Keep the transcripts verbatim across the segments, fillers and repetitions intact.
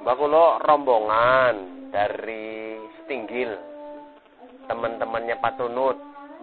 Bakulo rombongan dari Stinggil, teman-temannya Pak Tunut.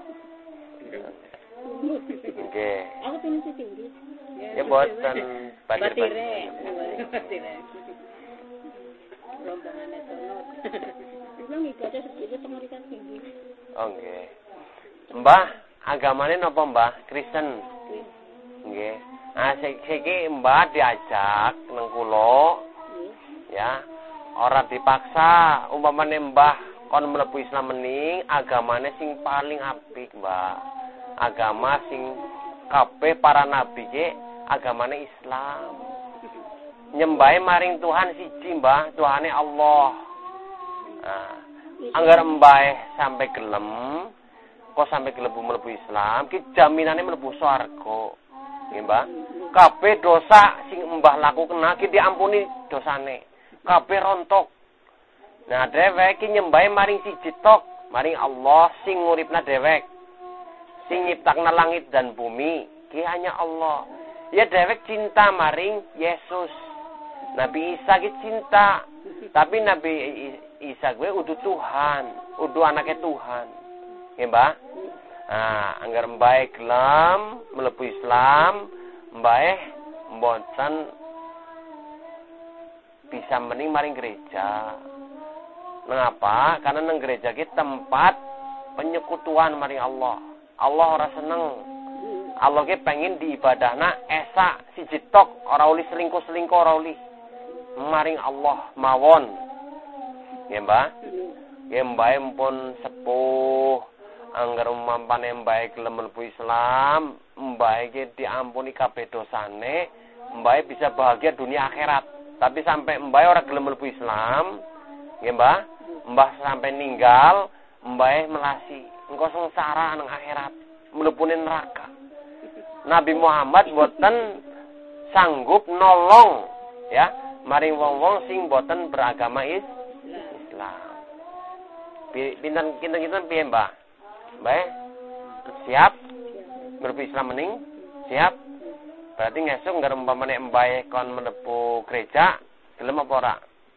Nggih. Aku pengen Stinggil. Ya boten Batire. Batire. Rombongan Tunut. Iku ngikate sedikit pengurikan Stinggil. Oh nggih. Mbah, agamane napa Mbah? Kristen. Nggih. Ah saiki Mbah diajak nang kula. Ya. Ora dipaksa, umpamane Mbah kon mlebu Islam mening, agamane sing paling apik, Mbah. Agama sing kabeh para nabi ke agamane Islam. Nyembahe maring Tuhan siji, Mbah, Tuhane Allah. Nah, anggar mbae sampai gelem, kok sampai gelem mlebu Islam, ki jaminane mlebu swarga. Nggih, Mbah. Kabeh dosa sing Mbah lakukan ki diampuni dosane. Kabeh rontok. Nah, dhewek ki nyembahe maring siji tok, maring Allah sing nguripna dhewek. Sing nyiptakna langit dan bumi, ki hanya Allah. Ya dhewek cinta maring Yesus. Nabi Isa ki cinta, tapi Nabi Isa gue udah Tuhan, udah anaknya Tuhan. Nggih, Mbah? Nah, anggar mbae gelem mlebu Islam, mbae mboten bisa mening maring gereja. Mengapa? Karena nang gereja ki tempat penyekutuan maring Allah. Allah ora seneng. Allah ki pengen diibadahna esa siji tok, ora uli selingkuh-selingkuh, ora uli. Maring Allah mawon. Nggih, Mbah? Nggih, mbae pun sepuh, angger umpamane mbae gelem mlebu Islam, mbae ki diampuni kabeh dosane, mbae bisa bahagia dunia akhirat. Tapi sampai mbae ora gelem mlebu Islam, nggih, Mbah? Mbah sampai ninggal, mbae melasi, engko sengsara nang akhirat, mlebune neraka. Nabi Muhammad boten sanggup nolong, ya, maring wong-wong sing boten beragama is Islam. Pinten kinten-kinten piye, Mbah? Mbah, siap? Mlebu Islam mening? Siap? Berarti ngesuk nggak umpamane mbae kon mlebu gereja, gelem apa ora?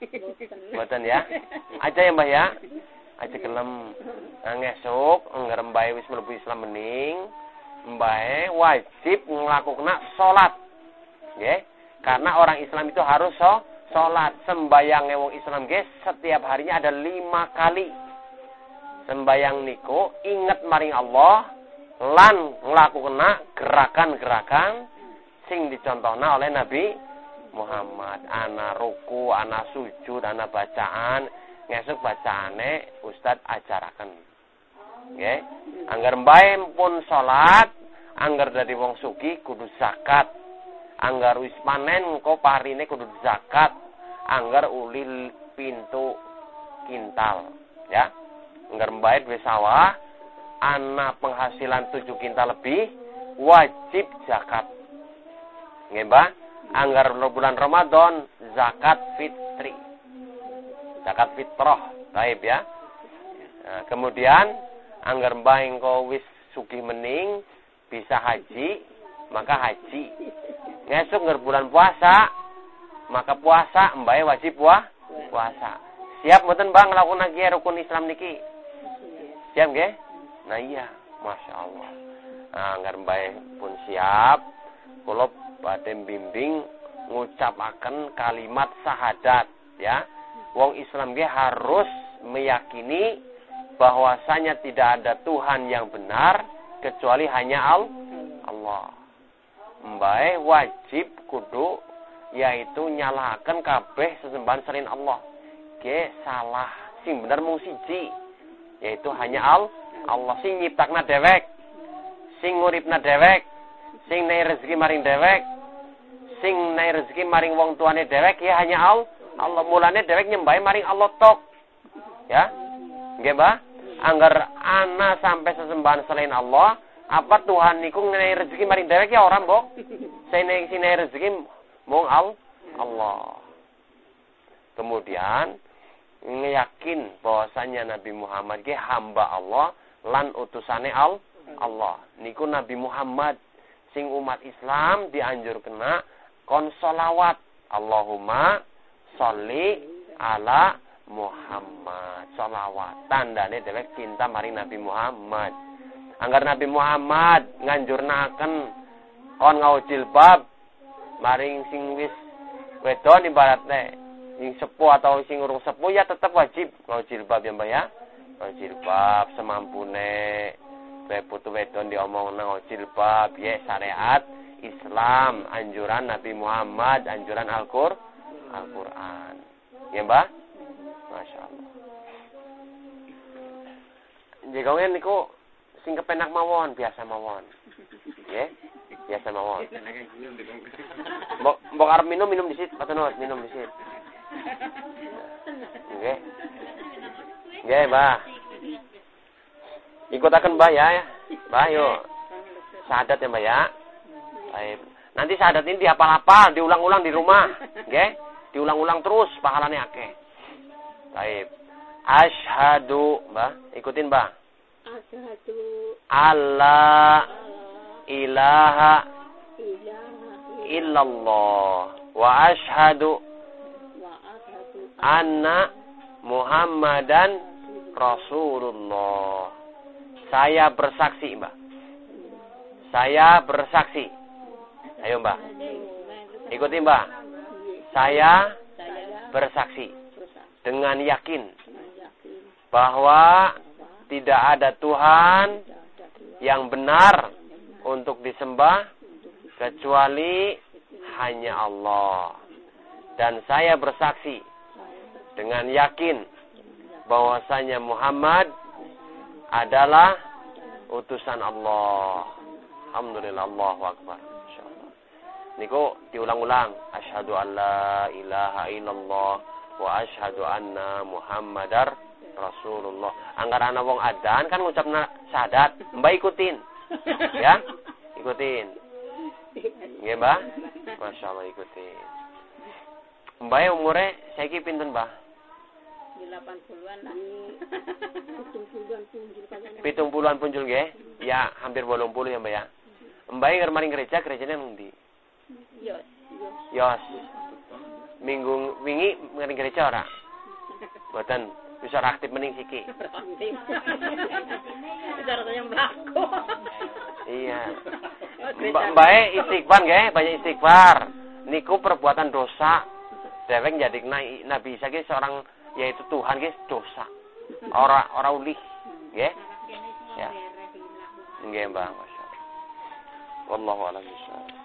Mboten ya. Aja ya, Mbah ya. Aja gelem. Nah, ngesuk nggak mbae wis mlebu Islam mening, mbae wajib nglakukna salat. Nggih. Karena orang Islam itu harus so, salat. Sembayang wong Islam nggih setiap harinya ada lima kali. Sembayang niku inget maring Allah lan nglakukna gerakan-gerakan sing dicontohna oleh Nabi Muhammad. Ana ruku, ana sujud, ana bacaan, ngesuk bacaane ustad ajaraken. Nggih. Angger mbae pun salat, angger dadi wong sugih kudu zakat. Angger wis panen engko parine kudu zakat. Angger uli pintu kintal, ya. Angger mbae duwe sawah, ana penghasilan tujuh kintal lebih, wajib zakat. Nggih, Mbah? Anggar bulan Ramadan zakat fitri. Zakat fitrah, taib ya. Nah, kemudian anggar mbah engko wis sugih mening bisa haji, maka haji. Ngesuk ngger bulan puasa, maka puasa mbae wajib puah, puasa. Siap mboten, Mbah, nglakoni iki rukun Islam niki? Siap nggih? Nah iya, Masya Allah. Nah, anggar mbae pun siap, kula badhe bimbing ngucapaken kalimat syahadat, ya. Wong Islam nggih harus meyakini bahwasanya tidak ada Tuhan yang benar kecuali hanya Allah. Mbae wajib kudu yaitu nyalahaken kabeh sesembahan selain Allah. Ge salah, sing bener mung siji, yaitu hanya Allah sing nyiptakna dhewek, sing nguripna dhewek, sing nehi rezeki maring dhewek, sing nehi rezeki maring wong tuane dhewek ya hanya Allah. Allah mulane dhewek nyembahe maring Allah tok. Ya. Nggih, Mbah? Angger ana sampai sesembahan selain Allah, apa Tuhan niku nehi rezeki maring dhewek ya ora, Mbok? Sing nehi rezeki mung Allah. Kemudian yakin bahwasanya Nabi Muhammad ki hamba Allah lan utusane Allah. Niku Nabi Muhammad sing umat Islam dianjurkena kon sholawat. Allahumma sholli ala Muhammad. Sholawat tandane dhewek cinta maring Nabi Muhammad. Anggar Nabi Muhammad nganjurnaken kon ngau jilbab maring sing wis wedon ibaratne sing sepuh atau sing urung sepuh ya tetap wajib ngau jilbab ya Mbak ya. Ngau jilbab semampune. Bae putu wedon diomongna ngau jilbab ya syariat Islam, anjuran Nabi Muhammad, anjuran Al-Qur Al-Qur'an. Ya Mbak? Masya Allah. Jika niku sing kepenak mawon, biasa mawon. Nggih, biasa mawon. Mbok mbok arep minum minum disit, patenut minum disit. Nggih. Nggih, Mbah. Ikutaken Mbah ya, Mbah yuk. Syahadat ya Mbah ya. Baik. Nanti syahadat ini dihafal-hafal, diulang-ulang di rumah, nggih? Diulang-ulang terus pahalane akeh. Baik. Asyhadu, Mbah, ikutin Mbah. Asyhadu alla ilaha illallah wa asyhadu anna Muhammadan Rasulullah. Saya bersaksi, Mbah. Saya bersaksi. Ayo, Mbah. Ikuti, Mbah. Saya bersaksi dengan yakin bahwa tidak ada Tuhan yang benar untuk disembah kecuali hanya Allah. Dan saya bersaksi dengan yakin bahwasanya Muhammad adalah utusan Allah. Alhamdulillah, Allahu Akbar. Insyaallah. Niku diulang-ulang. Asyhadu an la ilaha illallah wa asyhadu anna Muhammadar Rasulullah. Anggar ana wong adzan kan ngucapna syahadat, Mbak ikutin. Ya? Ikutin. Nggih, Mbak? Masyaallah ikutin. Mbak umure saiki pinten, Mbak? delapan puluhan lah. Pitung puluhan punjul nggih? Ya, hampir wolung puluh ya, Mbak ya. Mbak ngar maring gereja, gerejane nang ndi? Yos. Yos. Minggu wingi maring gereja ora? Mboten. Wis ora aktif mening siki. Bicara yang mlaku. Iya. Mbak istighfar nggih, banyak istighfar. Niku perbuatan dosa. Dewek njadikna Nabi Isa ki seorang yaitu Tuhan guys dosa. Ora ora ulih, nggih? Ya. Nggih, Mbah, masyaallah. Wallahu a'lam bishawab.